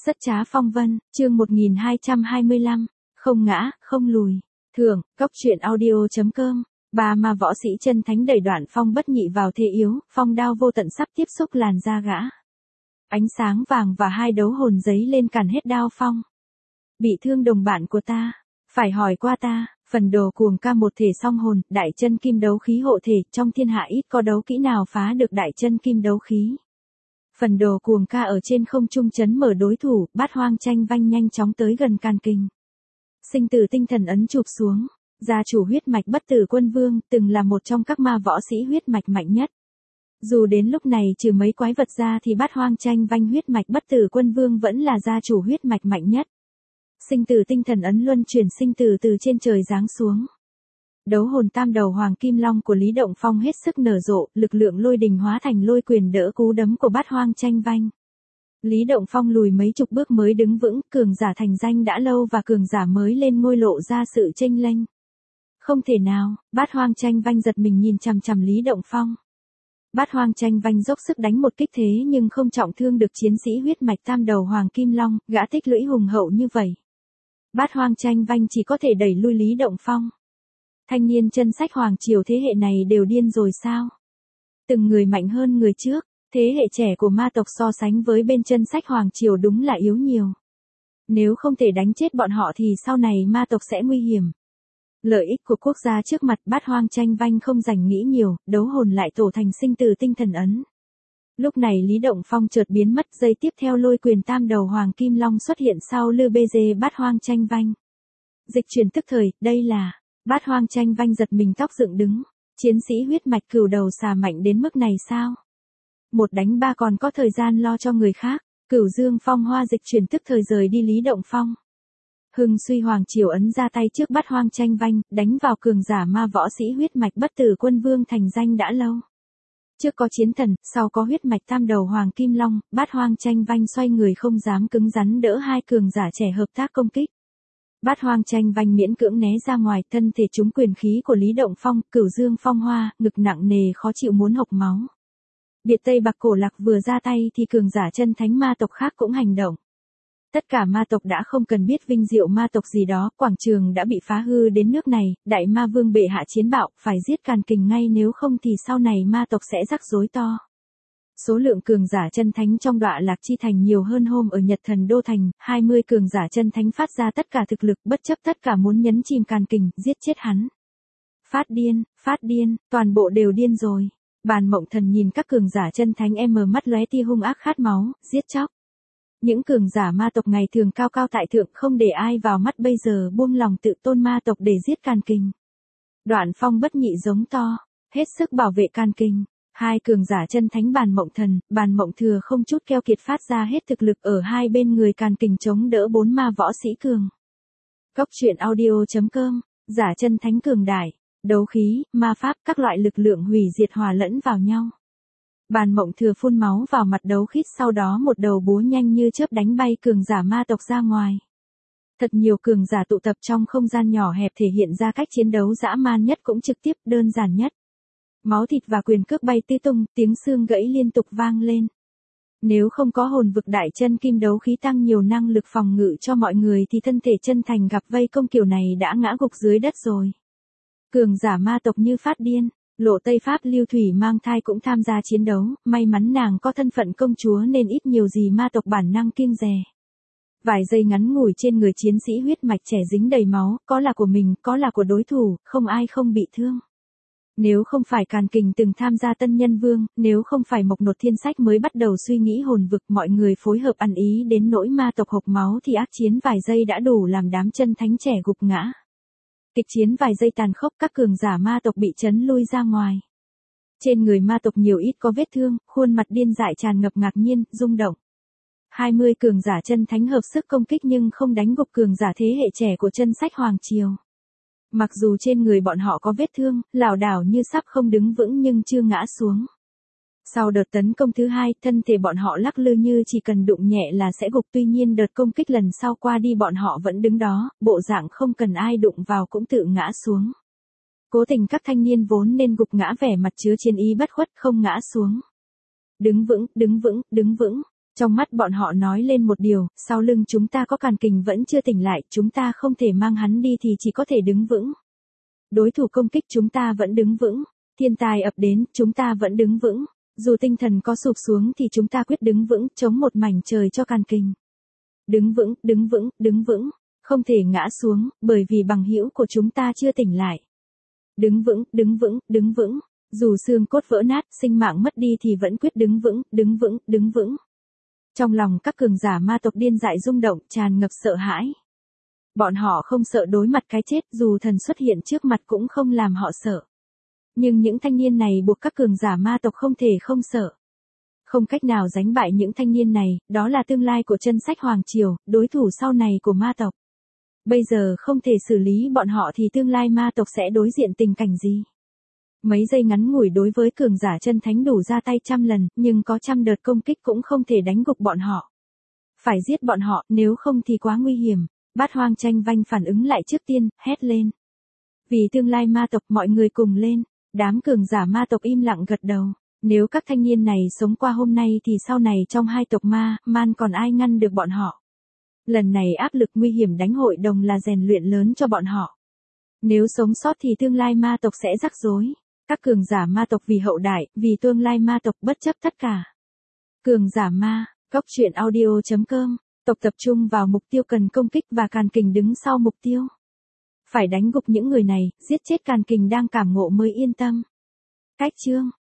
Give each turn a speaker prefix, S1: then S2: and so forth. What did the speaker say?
S1: Rất trá phong vân, chương 1225, không ngã, không lùi. Thưởng, Cốc truyện audio.com. Ba ma võ sĩ chân thánh đẩy Đoạn Phong bất nhị vào thế yếu, phong đao vô tận sắp tiếp xúc làn da gã. Ánh sáng vàng và hai đấu hồn giấy lên cản hết đao phong. Bị thương đồng bạn của ta, phải hỏi qua ta. Phần đồ cuồng ca một thể song hồn, đại chân kim đấu khí hộ thể, trong thiên hạ ít có đấu kỹ nào phá được đại chân kim đấu khí. Phần đồ cuồng ca ở trên không trung chấn mở đối thủ, Bát Hoang Tranh Vanh nhanh chóng tới gần Càn Kình. Sinh tử tinh thần ấn chụp xuống, gia chủ huyết mạch Bất Tử Quân Vương, từng là một trong các ma võ sĩ huyết mạch mạnh nhất. Dù đến lúc này trừ mấy quái vật ra thì Bát Hoang Tranh Vanh huyết mạch Bất Tử Quân Vương vẫn là gia chủ huyết mạch mạnh nhất. Sinh tử tinh thần ấn luân chuyển sinh tử từ trên trời giáng xuống. Đấu hồn tam đầu hoàng kim long của Lý Động Phong hết sức nở rộ, lực lượng lôi đình hóa thành lôi quyền đỡ cú đấm của Bát Hoang Tranh Vanh. Lý Động Phong lùi mấy chục bước mới đứng vững, cường giả thành danh đã lâu và cường giả mới lên ngôi lộ ra sự chênh lênh. Không thể nào, Bát Hoang Tranh Vanh giật mình nhìn chằm chằm Lý Động Phong. Bát Hoang Tranh Vanh dốc sức đánh một kích thế nhưng không trọng thương được chiến sĩ huyết mạch tam đầu hoàng kim long, gã tích lũy hùng hậu như vậy. Bát Hoang Tranh Vanh chỉ có thể đẩy lui Lý Động Phong. Thanh niên chân sách hoàng triều thế hệ này đều điên rồi sao? Từng người mạnh hơn người trước, thế hệ trẻ của ma tộc so sánh với bên chân sách hoàng triều đúng là yếu nhiều. Nếu không thể đánh chết bọn họ thì sau này ma tộc sẽ nguy hiểm. Lợi ích của quốc gia trước mặt Bát Hoang Tranh Vanh không dành nghĩ nhiều, đấu hồn lại tổ thành sinh tử tinh thần ấn. Lúc này Lý Động Phong chợt biến mất, giây tiếp theo lôi quyền tam đầu hoàng kim long xuất hiện sau lư bê dê Bát Hoang Tranh Vanh. Dịch chuyển tức thời, đây là... Bát Hoang Tranh Vanh giật mình tóc dựng đứng, chiến sĩ huyết mạch cửu đầu xà mạnh đến mức này sao? Một đánh ba còn có thời gian lo cho người khác, Cửu Dương Phong Hoa dịch chuyển tức thời rời đi Lý Động Phong. Hưng Suy Hoàng Triều ấn ra tay trước Bát Hoang Tranh Vanh, đánh vào cường giả ma võ sĩ huyết mạch Bất Tử Quân Vương thành danh đã lâu. Trước có chiến thần, sau có huyết mạch tam đầu hoàng kim long, Bát Hoang Tranh Vanh xoay người không dám cứng rắn đỡ hai cường giả trẻ hợp tác công kích. Bát Hoang Tranh Vanh miễn cưỡng né ra ngoài, thân thể trúng quyền khí của Lý Động Phong, Cửu Dương Phong Hoa, ngực nặng nề khó chịu muốn hộc máu. Biệt Tây Bạc Cổ Lạc vừa ra tay thì cường giả chân thánh ma tộc khác cũng hành động. Tất cả ma tộc đã không cần biết vinh diệu ma tộc gì đó, quảng trường đã bị phá hư đến nước này, Đại Ma Vương bệ hạ chiến bạo, phải giết Càn Kình ngay nếu không thì sau này ma tộc sẽ rắc rối to. Số lượng cường giả chân thánh trong Đọa Lạc Chi Thành nhiều hơn hôm ở Nhật Thần Đô Thành, 20 cường giả chân thánh phát ra tất cả thực lực bất chấp tất cả muốn nhấn chìm Càn Kình, giết chết hắn. Phát điên, toàn bộ đều điên rồi. Bàn Mộng Thần nhìn các cường giả chân thánh mở mắt lóe tia hung ác khát máu, giết chóc. Những cường giả ma tộc ngày thường cao cao tại thượng không để ai vào mắt bây giờ buông lòng tự tôn ma tộc để giết Càn Kình. Đoạn Phong bất nhị giống to, hết sức bảo vệ Càn Kình. Hai cường giả chân thánh Bàn Mộng Thần, Bàn Mộng Thừa không chút keo kiệt phát ra hết thực lực ở hai bên người Càn Kình chống đỡ bốn ma võ sĩ cường. Cốc truyện audio.com, giả chân thánh cường đại, đấu khí, ma pháp, các loại lực lượng hủy diệt hòa lẫn vào nhau. Bàn Mộng Thừa phun máu vào mặt đấu khít, sau đó một đầu búa nhanh như chớp đánh bay cường giả ma tộc ra ngoài. Thật nhiều cường giả tụ tập trong không gian nhỏ hẹp thể hiện ra cách chiến đấu dã man nhất cũng trực tiếp đơn giản nhất. Máu thịt và quyền cước bay tứ tung, tiếng xương gãy liên tục vang lên. Nếu không có hồn vực đại chân kim đấu khí tăng nhiều năng lực phòng ngự cho mọi người thì thân thể chân thành gặp vây công kiểu này đã ngã gục dưới đất rồi. Cường giả ma tộc như phát điên, Lộ Tây Pháp Lưu Thủy mang thai cũng tham gia chiến đấu, may mắn nàng có thân phận công chúa nên ít nhiều gì ma tộc bản năng kiêng dè. Vài giây ngắn ngủi trên người chiến sĩ huyết mạch trẻ dính đầy máu, có là của mình, có là của đối thủ, không ai không bị thương. Nếu không phải Càn Kình từng tham gia Tân Nhân Vương, nếu không phải Mộc Nột Thiên Sách mới bắt đầu suy nghĩ hồn vực, mọi người phối hợp ăn ý đến nỗi ma tộc hộc máu thì ác chiến vài giây đã đủ làm đám chân thánh trẻ gục ngã. Kịch chiến vài giây tàn khốc, các cường giả ma tộc bị chấn lui ra ngoài. Trên người ma tộc nhiều ít có vết thương, khuôn mặt điên dại tràn ngập ngạc nhiên, rung động. 20 cường giả chân thánh hợp sức công kích nhưng không đánh gục cường giả thế hệ trẻ của chân sách hoàng triều. Mặc dù trên người bọn họ có vết thương, lảo đảo như sắp không đứng vững nhưng chưa ngã xuống. Sau đợt tấn công thứ hai, thân thể bọn họ lắc lư như chỉ cần đụng nhẹ là sẽ gục, tuy nhiên đợt công kích lần sau qua đi bọn họ vẫn đứng đó, bộ dạng không cần ai đụng vào cũng tự ngã xuống. Cố tình các thanh niên vốn nên gục ngã vẻ mặt chứa chiến ý bất khuất không ngã xuống. Đứng vững, đứng vững, đứng vững. Trong mắt bọn họ nói lên một điều, sau lưng chúng ta có Càn Kình vẫn chưa tỉnh lại, chúng ta không thể mang hắn đi thì chỉ có thể đứng vững. Đối thủ công kích chúng ta vẫn đứng vững, thiên tai ập đến, chúng ta vẫn đứng vững. Dù tinh thần có sụp xuống thì chúng ta quyết đứng vững, chống một mảnh trời cho Càn Kình. Đứng vững, đứng vững, đứng vững, không thể ngã xuống, bởi vì bằng hữu của chúng ta chưa tỉnh lại. Đứng vững, đứng vững, đứng vững, dù xương cốt vỡ nát, sinh mạng mất đi thì vẫn quyết đứng vững, đứng vững, đứng vững. Trong lòng các cường giả ma tộc điên dại rung động, tràn ngập sợ hãi. Bọn họ không sợ đối mặt cái chết, dù thần xuất hiện trước mặt cũng không làm họ sợ. Nhưng những thanh niên này buộc các cường giả ma tộc không thể không sợ. Không cách nào đánh bại những thanh niên này, đó là tương lai của chân sách Hoàng Triều, đối thủ sau này của ma tộc. Bây giờ không thể xử lý bọn họ thì tương lai ma tộc sẽ đối diện tình cảnh gì? Mấy giây ngắn ngủi đối với cường giả chân thánh đủ ra tay 100 lần, nhưng có 100 đợt công kích cũng không thể đánh gục bọn họ. Phải giết bọn họ, nếu không thì quá nguy hiểm. Bát Hoang Tranh Vanh phản ứng lại trước tiên, hét lên. Vì tương lai ma tộc mọi người cùng lên, đám cường giả ma tộc im lặng gật đầu. Nếu các thanh niên này sống qua hôm nay thì sau này trong hai tộc ma, man còn ai ngăn được bọn họ. Lần này áp lực nguy hiểm đánh hội đồng là rèn luyện lớn cho bọn họ. Nếu sống sót thì tương lai ma tộc sẽ rắc rối. Các cường giả ma tộc vì hậu đại, vì tương lai ma tộc bất chấp tất cả. Cường giả ma, Góc Truyện Audio.com, tộc tập trung vào mục tiêu cần công kích và Càn Kình đứng sau mục tiêu. Phải đánh gục những người này, giết chết Càn Kình đang cảm ngộ mới yên tâm. Cách chương